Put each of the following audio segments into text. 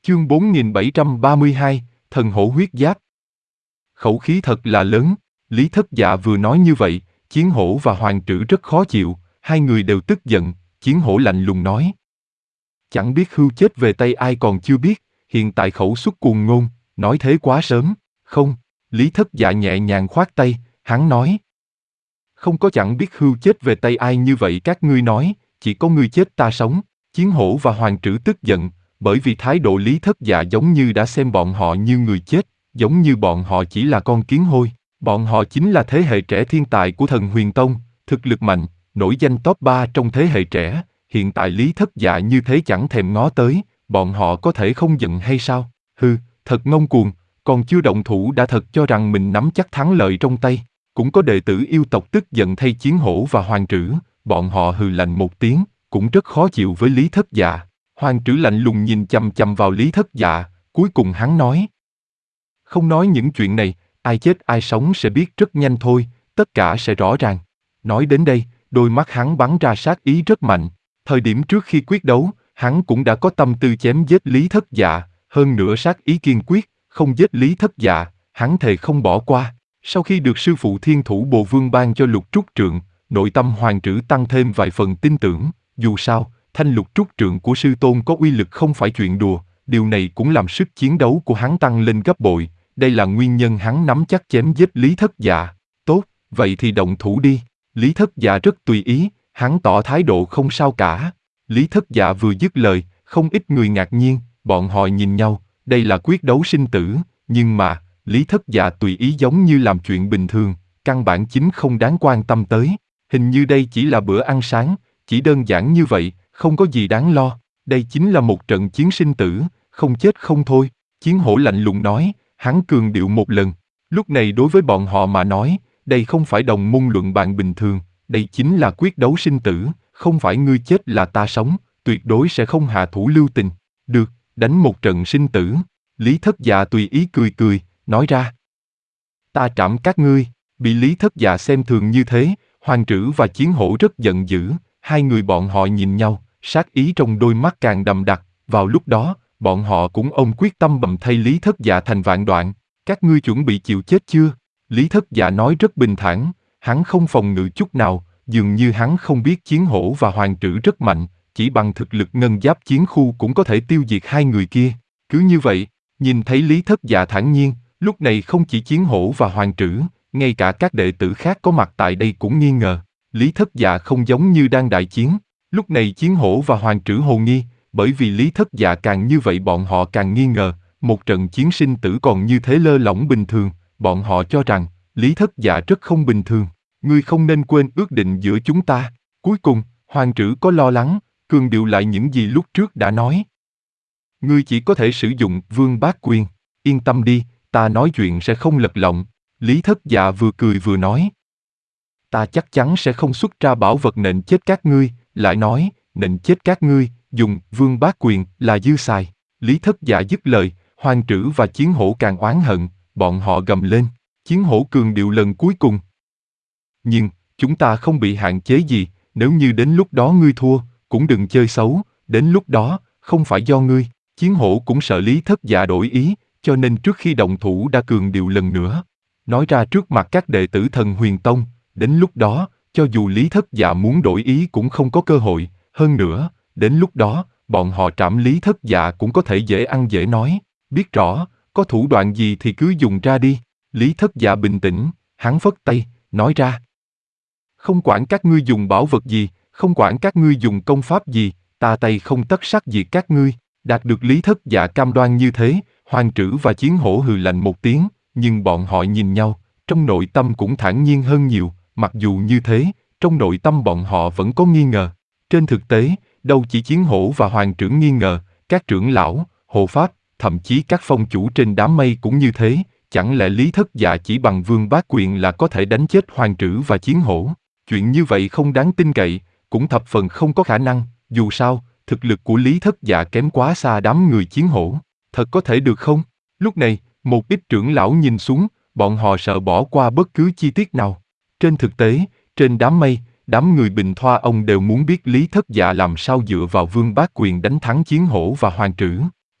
Chương 4732, Thần hổ huyết giáp. Khẩu khí thật là lớn, Lý Thất Dạ vừa nói như vậy, Chiến Hổ và Hoàng Trử rất khó chịu, hai người đều tức giận, Chiến Hổ lạnh lùng nói. Chẳng biết hưu chết về tay ai còn chưa biết, hiện tại khẩu xuất cuồng ngôn, nói thế quá sớm, không, Lý Thất Dạ nhẹ nhàng khoát tay, hắn nói. Không có chẳng biết hưu chết về tay ai như vậy các ngươi nói, chỉ có ngươi chết ta sống, Chiến Hổ và Hoàng Trử tức giận, bởi vì thái độ Lý Thất Dạ giống như đã xem bọn họ như người chết, giống như bọn họ chỉ là con kiến hôi, bọn họ chính là thế hệ trẻ thiên tài của Thần Huyền Tông, thực lực mạnh, nổi danh top 3 trong thế hệ trẻ, hiện tại Lý Thất Dạ như thế chẳng thèm ngó tới, bọn họ có thể không giận hay sao? Hừ, thật ngông cuồng, còn chưa động thủ đã thật cho rằng mình nắm chắc thắng lợi trong tay. Cũng có đệ tử yêu tộc tức giận thay Chiến Hổ và Hoàng Trử, bọn họ hừ lạnh một tiếng, cũng rất khó chịu với Lý Thất Dạ. Hoàng Trử lạnh lùng nhìn chằm chằm vào Lý Thất Dạ, cuối cùng hắn nói. Không nói những chuyện này, ai chết ai sống sẽ biết rất nhanh thôi, tất cả sẽ rõ ràng. Nói đến đây, đôi mắt hắn bắn ra sát ý rất mạnh. Thời điểm trước khi quyết đấu, hắn cũng đã có tâm tư chém giết Lý Thất Dạ, hơn nữa sát ý kiên quyết, không giết Lý Thất Dạ, hắn thề không bỏ qua. Sau khi được sư phụ Thiên Thủ Bồ Vương ban cho Lục Trúc Trượng, nội tâm Hoàng Trử tăng thêm vài phần tin tưởng, dù sao, thanh Lục Trúc Trượng của sư tôn có uy lực không phải chuyện đùa, điều này cũng làm sức chiến đấu của hắn tăng lên gấp bội, đây là nguyên nhân hắn nắm chắc chém giết Lý Thất Dạ. Tốt, vậy thì động thủ đi. Lý Thất Dạ rất tùy ý, hắn tỏ thái độ không sao cả. Lý Thất Dạ vừa dứt lời, không ít người ngạc nhiên, bọn họ nhìn nhau, đây là quyết đấu sinh tử, nhưng mà, Lý Thất Dạ tùy ý giống như làm chuyện bình thường, căn bản chính không đáng quan tâm tới. Hình như đây chỉ là bữa ăn sáng, chỉ đơn giản như vậy, không có gì đáng lo. Đây chính là một trận chiến sinh tử, không chết không thôi. Chiến Hổ lạnh lùng nói, hắn cường điệu một lần. Lúc này đối với bọn họ mà nói, đây không phải đồng môn luận bàn bình thường, đây chính là quyết đấu sinh tử, không phải ngươi chết là ta sống, tuyệt đối sẽ không hạ thủ lưu tình. Được, đánh một trận sinh tử. Lý Thất Dạ tùy ý cười cười, nói ra. Ta trảm các ngươi, bị Lý Thất Dạ xem thường như thế, Hoàng Trử và Chiến Hổ rất giận dữ, hai người bọn họ nhìn nhau, sát ý trong đôi mắt càng đậm đặc, vào lúc đó, bọn họ cũng ôm quyết tâm bầm thay Lý Thất Dạ thành vạn đoạn, các ngươi chuẩn bị chịu chết chưa? Lý Thất Dạ nói rất bình thản, hắn không phòng ngự chút nào, dường như hắn không biết Chiến Hổ và Hoàng Trử rất mạnh, chỉ bằng thực lực ngân giáp chiến khu cũng có thể tiêu diệt hai người kia, cứ như vậy, nhìn thấy Lý Thất Dạ thản nhiên, lúc này không chỉ Chiến Hổ và Hoàng Trử, ngay cả các đệ tử khác có mặt tại đây cũng nghi ngờ, Lý Thất Dạ không giống như đang đại chiến, lúc này Chiến Hổ và Hoàng Trử hồ nghi, bởi vì Lý Thất Dạ càng như vậy bọn họ càng nghi ngờ, một trận chiến sinh tử còn như thế lơ lỏng bình thường, bọn họ cho rằng, Lý Thất Dạ rất không bình thường, ngươi không nên quên ước định giữa chúng ta. Cuối cùng, Hoàng Trử có lo lắng, cường điệu lại những gì lúc trước đã nói. Ngươi chỉ có thể sử dụng Vương Bát Quyền, yên tâm đi, ta nói chuyện sẽ không lật lọng. Lý Thất Dạ vừa cười vừa nói. Ta chắc chắn sẽ không xuất ra bảo vật nện chết các ngươi, lại nói, nện chết các ngươi, dùng Vương Bát Quyền là dư xài. Lý Thất Dạ dứt lời, Hoàng Trử và Chiến Hổ càng oán hận, bọn họ gầm lên, Chiến Hổ cường điệu lần cuối cùng. Nhưng, chúng ta không bị hạn chế gì, nếu như đến lúc đó ngươi thua, cũng đừng chơi xấu, đến lúc đó, không phải do ngươi. Chiến Hổ cũng sợ Lý Thất Dạ đổi ý, cho nên trước khi động thủ đã cường điệu lần nữa. Nói ra trước mặt các đệ tử Thần Huyền Tông, đến lúc đó, cho dù Lý Thất Dạ muốn đổi ý cũng không có cơ hội, hơn nữa, đến lúc đó, bọn họ trảm Lý Thất Dạ cũng có thể dễ ăn dễ nói, biết rõ, có thủ đoạn gì thì cứ dùng ra đi. Lý Thất Dạ bình tĩnh, hắn phất tay, nói ra. Không quản các ngươi dùng bảo vật gì, không quản các ngươi dùng công pháp gì, ta tay không tất sắc diệt các ngươi. Đạt được Lý Thất Dạ cam đoan như thế, Hoàng Trử và Chiến Hổ hừ lạnh một tiếng, nhưng bọn họ nhìn nhau, trong nội tâm cũng thản nhiên hơn nhiều, mặc dù như thế, trong nội tâm bọn họ vẫn có nghi ngờ. Trên thực tế, đâu chỉ Chiến Hổ và Hoàng Trử nghi ngờ, các trưởng lão, hộ pháp, thậm chí các phong chủ trên đám mây cũng như thế, chẳng lẽ Lý Thất Dạ chỉ bằng Vương Bát Quyền là có thể đánh chết Hoàng Trử và Chiến Hổ? Chuyện như vậy không đáng tin cậy, cũng thập phần không có khả năng, dù sao, thực lực của Lý Thất Dạ kém quá xa đám người Chiến Hổ. Thật có thể được không? Lúc này, một ít trưởng lão nhìn xuống, bọn họ sợ bỏ qua bất cứ chi tiết nào. Trên thực tế, trên đám mây, đám người Bình Thoa ông đều muốn biết Lý Thất Dạ làm sao dựa vào Vương Bát Quyền đánh thắng Chiến Hổ và Hoàng Trử.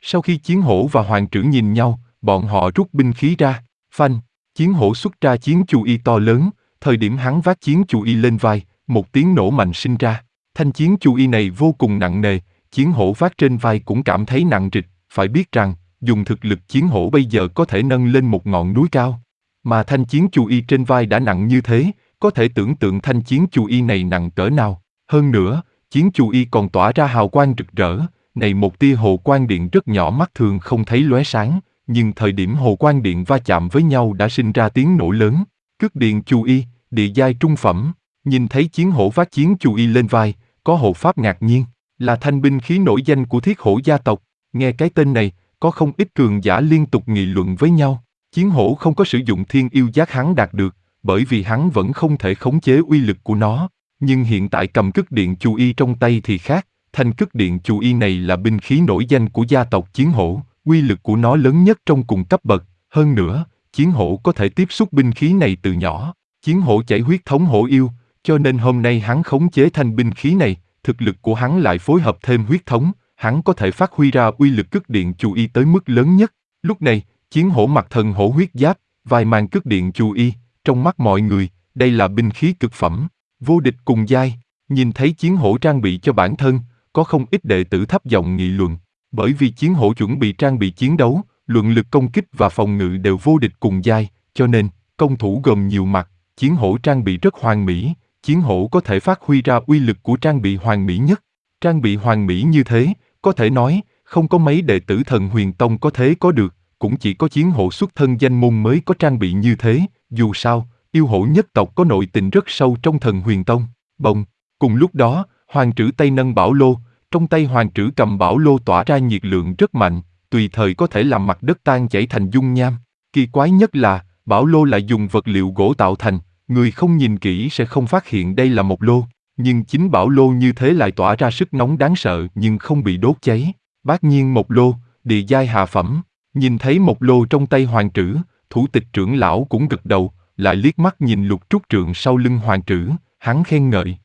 Sau khi Chiến Hổ và Hoàng Trử nhìn nhau, bọn họ rút binh khí ra. Phanh, Chiến Hổ xuất ra chiến chu y to lớn, thời điểm hắn vác chiến chu y lên vai, một tiếng nổ mạnh sinh ra. Thanh chiến chu y này vô cùng nặng nề, Chiến Hổ vác trên vai cũng cảm thấy nặng trịch, phải biết rằng, dùng thực lực Chiến Hổ bây giờ có thể nâng lên một ngọn núi cao. Mà thanh chiến chu y trên vai đã nặng như thế, có thể tưởng tượng thanh chiến chu y này nặng cỡ nào. Hơn nữa, chiến chu y còn tỏa ra hào quang rực rỡ, này một tia hồ quang điện rất nhỏ mắt thường không thấy lóe sáng, nhưng thời điểm hồ quang điện va chạm với nhau đã sinh ra tiếng nổ lớn. Cước điện chu y, địa giai trung phẩm. Nhìn thấy Chiến Hổ vác chiến chu y lên vai, có hộ pháp ngạc nhiên, là thanh binh khí nổi danh của Thiết Hổ gia tộc. Nghe cái tên này, có không ít cường giả liên tục nghị luận với nhau. Chiến Hổ không có sử dụng thiên yêu giác hắn đạt được, bởi vì hắn vẫn không thể khống chế uy lực của nó. Nhưng hiện tại cầm cước điện chu y trong tay thì khác, thanh cước điện chu y này là binh khí nổi danh của gia tộc Chiến Hổ, uy lực của nó lớn nhất trong cùng cấp bậc. Hơn nữa, Chiến Hổ có thể tiếp xúc binh khí này từ nhỏ. Chiến Hổ chảy huyết thống hổ yêu, cho nên hôm nay hắn khống chế thanh binh khí này, thực lực của hắn lại phối hợp thêm huyết thống, hắn có thể phát huy ra uy lực cước điện chu y tới mức lớn nhất. Lúc này, Chiến Hổ mặc thần hổ huyết giáp, vai mang cước điện chu y, trong mắt mọi người, đây là binh khí cực phẩm, vô địch cùng giai. Nhìn thấy Chiến Hổ trang bị cho bản thân, có không ít đệ tử thấp giọng nghị luận, bởi vì Chiến Hổ chuẩn bị trang bị chiến đấu, luận lực công kích và phòng ngự đều vô địch cùng giai, cho nên, công thủ gồm nhiều mặt, Chiến Hổ trang bị rất hoàn mỹ, Chiến Hổ có thể phát huy ra uy lực của trang bị hoàn mỹ nhất. Trang bị hoàn mỹ như thế, có thể nói, không có mấy đệ tử Thần Huyền Tông có thế có được, cũng chỉ có Chiến Hổ xuất thân danh môn mới có trang bị như thế, dù sao, yêu hổ nhất tộc có nội tình rất sâu trong Thần Huyền Tông. Bồng, cùng lúc đó, Hoàng Trử tay nâng bảo lô, trong tay Hoàng Trử cầm bảo lô tỏa ra nhiệt lượng rất mạnh, tùy thời có thể làm mặt đất tan chảy thành dung nham. Kỳ quái nhất là, bảo lô lại dùng vật liệu gỗ tạo thành, người không nhìn kỹ sẽ không phát hiện đây là một lô, nhưng chính bảo lô như thế lại tỏa ra sức nóng đáng sợ nhưng không bị đốt cháy. Bát nhiên một lô, địa giai hạ phẩm. Nhìn thấy một lô trong tay Hoàng Trử, thủ tịch trưởng lão cũng gật đầu, lại liếc mắt nhìn Lục Trúc Trượng sau lưng Hoàng Trử, hắn khen ngợi.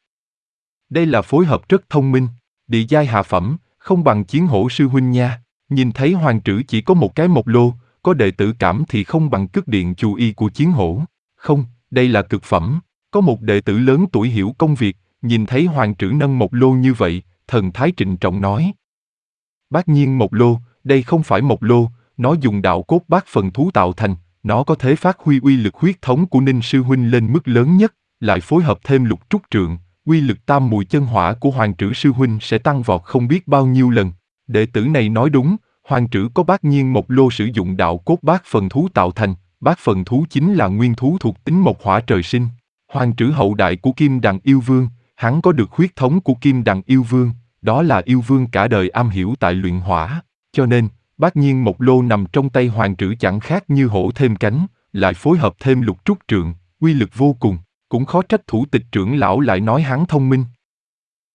Đây là phối hợp rất thông minh, địa giai hạ phẩm, không bằng Chiến Hổ sư huynh nha. Nhìn thấy Hoàng Trử chỉ có một cái một lô, có đệ tử cảm thì không bằng cước điện chu y của Chiến Hổ. Không, đây là cực phẩm. Có một đệ tử lớn tuổi hiểu công việc, nhìn thấy Hoàng Trử nâng một lô như vậy, thần thái trịnh trọng nói. Bát nhiên một lô, đây không phải một lô, nó dùng đạo cốt bát phần thú tạo thành, nó có thể phát huy uy lực huyết thống của Ninh sư huynh lên mức lớn nhất, lại phối hợp thêm Lục Trúc Trượng, uy lực tam mùi chân hỏa của Hoàng Trử sư huynh sẽ tăng vọt không biết bao nhiêu lần. Đệ tử này nói đúng, Hoàng Trử có bát nhiên một lô sử dụng đạo cốt bát phần thú tạo thành, bát phần thú chính là nguyên thú thuộc tính mộc hỏa trời sinh. Hoàng Trử hậu đại của Kim Đằng Yêu Vương, hắn có được huyết thống của Kim Đằng Yêu Vương, đó là yêu vương cả đời am hiểu tại luyện hỏa, cho nên, bát nhiên một lô nằm trong tay Hoàng Trử chẳng khác như hổ thêm cánh, lại phối hợp thêm Lục Trúc Trượng, uy lực vô cùng, cũng khó trách thủ tịch trưởng lão lại nói hắn thông minh.